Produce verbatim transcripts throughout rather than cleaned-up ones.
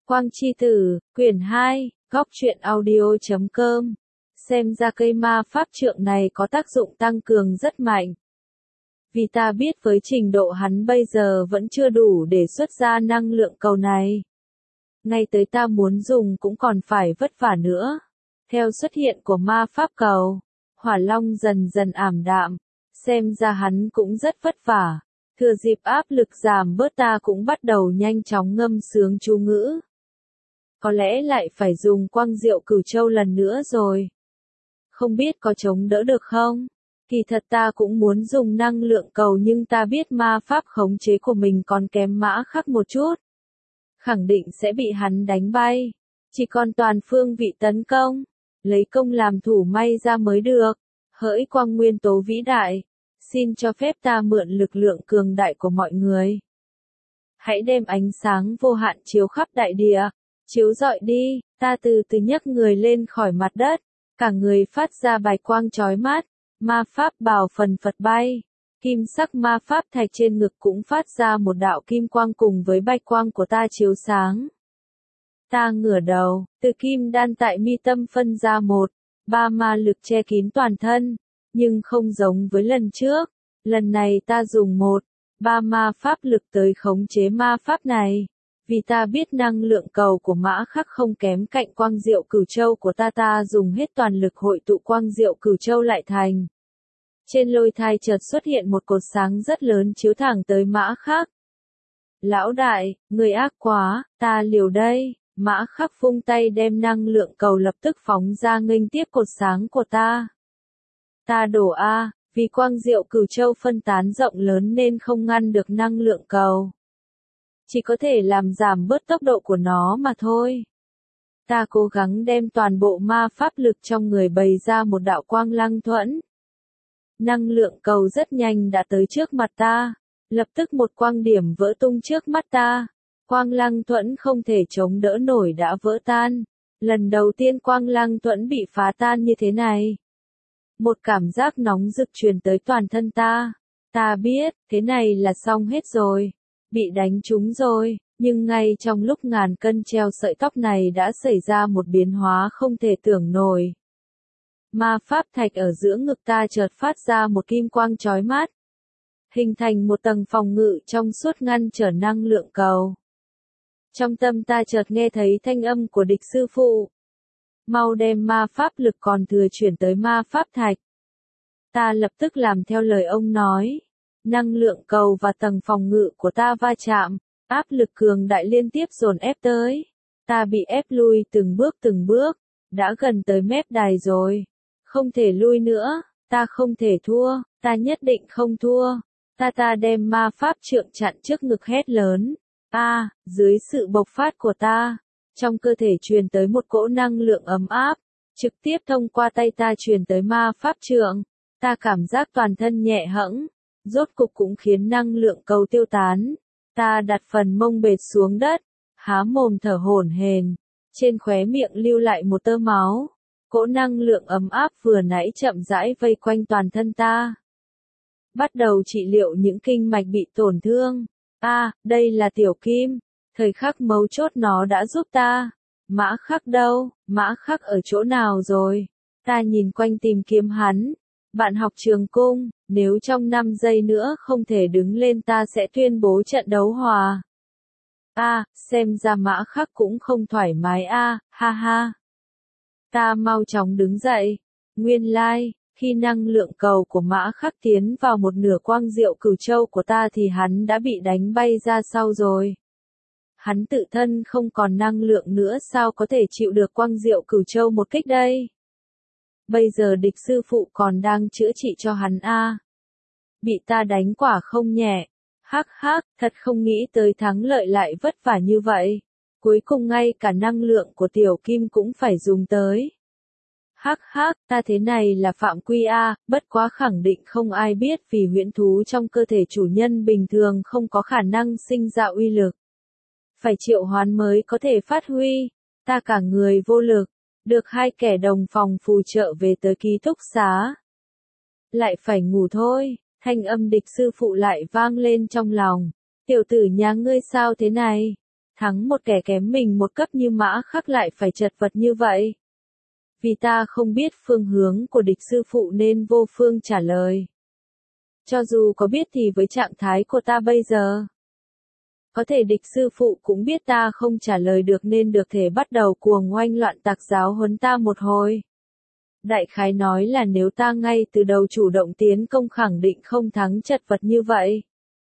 Quang Chi Tử, quyển hai, góc truyện audio chấm com. Xem ra cây ma pháp trượng này có tác dụng tăng cường rất mạnh. Vì ta biết với trình độ hắn bây giờ vẫn chưa đủ để xuất ra năng lượng cầu này. Ngay tới ta muốn dùng cũng còn phải vất vả nữa. Theo xuất hiện của ma pháp cầu, Hỏa Long dần dần ảm đạm, xem ra hắn cũng rất vất vả. Thừa dịp áp lực giảm bớt ta cũng bắt đầu nhanh chóng ngâm sướng chú ngữ. Có lẽ lại phải dùng quang diệu cửu châu lần nữa rồi. Không biết có chống đỡ được không? Kỳ thật ta cũng muốn dùng năng lượng cầu nhưng ta biết ma pháp khống chế của mình còn kém Mã Khắc một chút. Khẳng định sẽ bị hắn đánh bay. Chỉ còn toàn phương vị tấn công. Lấy công làm thủ may ra mới được. Hỡi quang nguyên tố vĩ đại. Xin cho phép ta mượn lực lượng cường đại của mọi người. Hãy đem ánh sáng vô hạn chiếu khắp đại địa. Chiếu rọi đi, ta từ từ nhấc người lên khỏi mặt đất. Cả người phát ra bạch quang chói mắt. Ma pháp bào phần phật bay. Kim sắc ma pháp thạch trên ngực cũng phát ra một đạo kim quang cùng với bạch quang của ta chiếu sáng. Ta ngửa đầu, từ kim đan tại mi tâm phân ra một, ba ma lực che kín toàn thân. Nhưng không giống với lần trước. Lần này ta dùng một, ba ma pháp lực tới khống chế ma pháp này. Vì ta biết năng lượng cầu của Mã Khắc không kém cạnh quang diệu cửu châu của ta ta dùng hết toàn lực hội tụ quang diệu cửu châu lại thành. Trên lôi thai chợt xuất hiện một cột sáng rất lớn chiếu thẳng tới Mã Khắc. Lão đại, người ác quá, ta liều đây. Mã Khắc vung tay đem năng lượng cầu lập tức phóng ra nghênh tiếp cột sáng của ta. Ta đổ A, vì quang diệu cửu châu phân tán rộng lớn nên không ngăn được năng lượng cầu. Chỉ có thể làm giảm bớt tốc độ của nó mà thôi. Ta cố gắng đem toàn bộ ma pháp lực trong người bày ra một đạo quang lăng thuẫn. Năng lượng cầu rất nhanh đã tới trước mặt ta. Lập tức một quang điểm vỡ tung trước mắt ta. Quang lăng thuẫn không thể chống đỡ nổi đã vỡ tan. Lần đầu tiên quang lăng thuẫn bị phá tan như thế này. Một cảm giác nóng rực truyền tới toàn thân ta. Ta biết, thế này là xong hết rồi. Bị đánh trúng rồi, nhưng ngay trong lúc ngàn cân treo sợi tóc này đã xảy ra một biến hóa không thể tưởng nổi. Ma pháp thạch ở giữa ngực ta chợt phát ra một kim quang chói mắt. Hình thành một tầng phòng ngự trong suốt ngăn trở năng lượng cầu. Trong tâm ta chợt nghe thấy thanh âm của địch sư phụ. Mau đem ma pháp lực còn thừa chuyển tới ma pháp thạch. Ta lập tức làm theo lời ông nói. Năng lượng cầu và tầng phòng ngự của ta va chạm, áp lực cường đại liên tiếp dồn ép tới. Ta bị ép lui từng bước từng bước, đã gần tới mép đài rồi. Không thể lui nữa, ta không thể thua, ta nhất định không thua. Ta ta đem ma pháp trượng chặn trước ngực hét lớn. A, à, dưới sự bộc phát của ta, trong cơ thể truyền tới một cỗ năng lượng ấm áp, trực tiếp thông qua tay ta truyền tới ma pháp trượng. Ta cảm giác toàn thân nhẹ hẫng. Rốt cục cũng khiến năng lượng cầu tiêu tán. Ta đặt phần mông bệt xuống đất, há mồm thở hổn hển, trên khóe miệng lưu lại một tơ máu. Cỗ năng lượng ấm áp vừa nãy chậm rãi vây quanh toàn thân ta. Bắt đầu trị liệu những kinh mạch bị tổn thương. A, à, đây là Tiểu Kim. Thời khắc mấu chốt nó đã giúp ta. Mã Khắc đâu? Mã Khắc ở chỗ nào rồi? Ta nhìn quanh tìm kiếm hắn. Bạn học trường cung, nếu trong năm giây nữa không thể đứng lên ta sẽ tuyên bố trận đấu hòa. A, à, xem ra Mã Khắc cũng không thoải mái a, à, ha ha. Ta mau chóng đứng dậy. Nguyên lai, like, khi năng lượng cầu của Mã Khắc tiến vào một nửa quang diệu cửu châu của ta thì hắn đã bị đánh bay ra sau rồi. Hắn tự thân không còn năng lượng nữa sao có thể chịu được quang diệu cửu châu một kích đây? Bây giờ địch sư phụ còn đang chữa trị cho hắn a. À. Bị ta đánh quả không nhẹ. Hắc hắc, thật không nghĩ tới thắng lợi lại vất vả như vậy. Cuối cùng ngay cả năng lượng của Tiểu Kim cũng phải dùng tới. Hắc hắc, ta thế này là phạm quy a, bất quá khẳng định không ai biết vì huyễn thú trong cơ thể chủ nhân bình thường không có khả năng sinh ra uy lực. Phải triệu hoán mới có thể phát huy. Ta cả người vô lực. Được hai kẻ đồng phòng phù trợ về tới ký túc xá. Lại phải ngủ thôi, thanh âm địch sư phụ lại vang lên trong lòng. Tiểu tử nhà ngươi sao thế này? thắng một kẻ kém mình một cấp như Mã Khắc lại phải chật vật như vậy? Vì ta không biết phương hướng của địch sư phụ nên vô phương trả lời. Cho dù có biết thì với trạng thái của ta bây giờ, có thể địch sư phụ cũng biết ta không trả lời được nên được thể bắt đầu cuồng oanh loạn tạc giáo huấn ta một hồi. Đại khái nói là nếu ta ngay từ đầu chủ động tiến công khẳng định không thắng chật vật như vậy.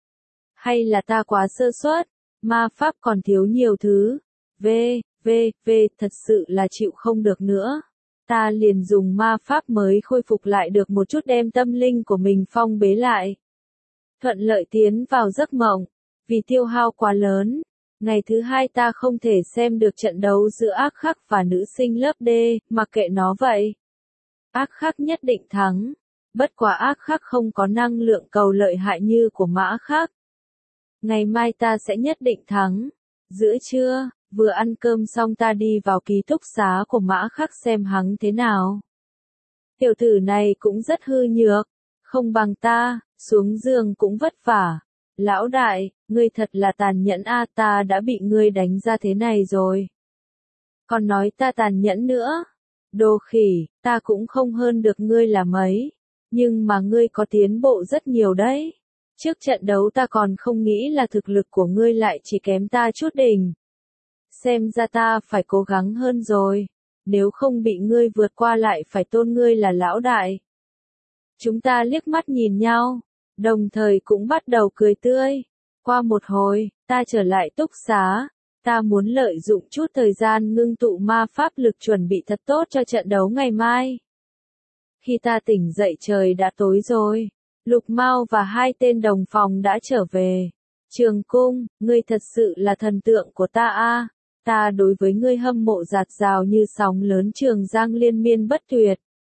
Hay là ta quá sơ suất, ma pháp còn thiếu nhiều thứ. V, V, V, thật sự là chịu không được nữa. Ta liền dùng ma pháp mới khôi phục lại được một chút đem tâm linh của mình phong bế lại. Thuận lợi tiến vào giấc mộng. Vì tiêu hao quá lớn, ngày thứ hai ta không thể xem được trận đấu giữa Ác Khắc và nữ sinh lớp D, mặc kệ nó vậy. Ác Khắc nhất định thắng, bất quá Ác Khắc không có năng lượng cầu lợi hại như của Mã Khắc. Ngày mai ta sẽ nhất định thắng. Giữa trưa, vừa ăn cơm xong ta đi vào ký túc xá của Mã Khắc xem hắn thế nào. Tiểu tử này cũng rất hư nhược, không bằng ta, xuống giường cũng vất vả. Lão đại, ngươi thật là tàn nhẫn a, ta đã bị ngươi đánh ra thế này rồi. Còn nói ta tàn nhẫn nữa. Đồ khỉ, ta cũng không hơn được ngươi là mấy. Nhưng mà ngươi có tiến bộ rất nhiều đấy. Trước trận đấu ta còn không nghĩ là thực lực của ngươi lại chỉ kém ta chút đỉnh. Xem ra ta phải cố gắng hơn rồi. Nếu không bị ngươi vượt qua lại phải tôn ngươi là lão đại. Chúng ta liếc mắt nhìn nhau. Đồng thời cũng bắt đầu cười tươi. Qua một hồi, ta trở lại túc xá. Ta muốn lợi dụng chút thời gian ngưng tụ ma pháp lực chuẩn bị thật tốt cho trận đấu ngày mai. Khi ta tỉnh dậy trời đã tối rồi. Lục Mao và hai tên đồng phòng đã trở về. Trường Cung, ngươi thật sự là thần tượng của ta a. Ta đối với ngươi hâm mộ dạt dào như sóng lớn Trường Giang liên miên bất tuyệt.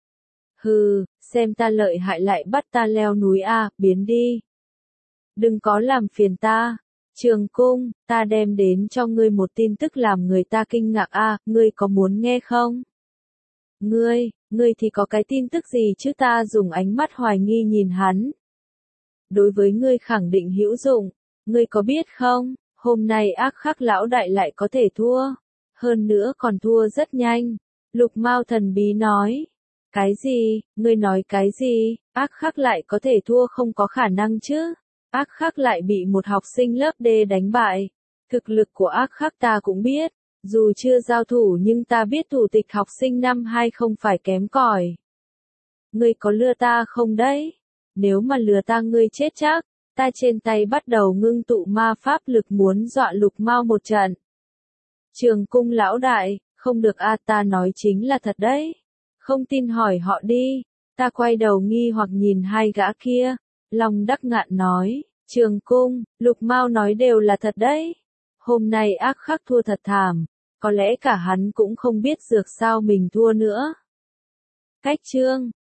Hừ, xem ta lợi hại lại bắt ta leo núi a, biến đi. Đừng có làm phiền ta. Trường Cung, ta đem đến cho ngươi một tin tức làm người ta kinh ngạc a, ngươi có muốn nghe không? Ngươi, ngươi thì có cái tin tức gì chứ? Ta dùng ánh mắt hoài nghi nhìn hắn. Đối với ngươi khẳng định hữu dụng, ngươi có biết không, hôm nay Ác Khắc lão đại lại có thể thua. Hơn nữa còn thua rất nhanh. Lục Mao thần bí nói. Cái gì, ngươi nói cái gì, Ác Khắc lại có thể thua không có khả năng chứ. Ác Khắc lại bị một học sinh lớp D đánh bại. Thực lực của Ác Khắc ta cũng biết. Dù chưa giao thủ nhưng ta biết thủ tịch học sinh năm hai không phải kém cỏi. Ngươi có lừa ta không đấy? Nếu mà lừa ta ngươi chết chắc. Ta trên tay bắt đầu ngưng tụ ma pháp lực muốn dọa Lục Mao một trận. Trường Cung lão đại, không được a, ta nói chính là thật đấy. Không tin hỏi họ đi. Ta quay đầu nghi hoặc nhìn hai gã kia. Long Đắc Ngạn nói, Trường Cung, Lục Mao nói đều là thật đấy. Hôm nay Ác Khắc thua thật thảm. Có lẽ cả hắn cũng không biết dược sao mình thua nữa. Cách chương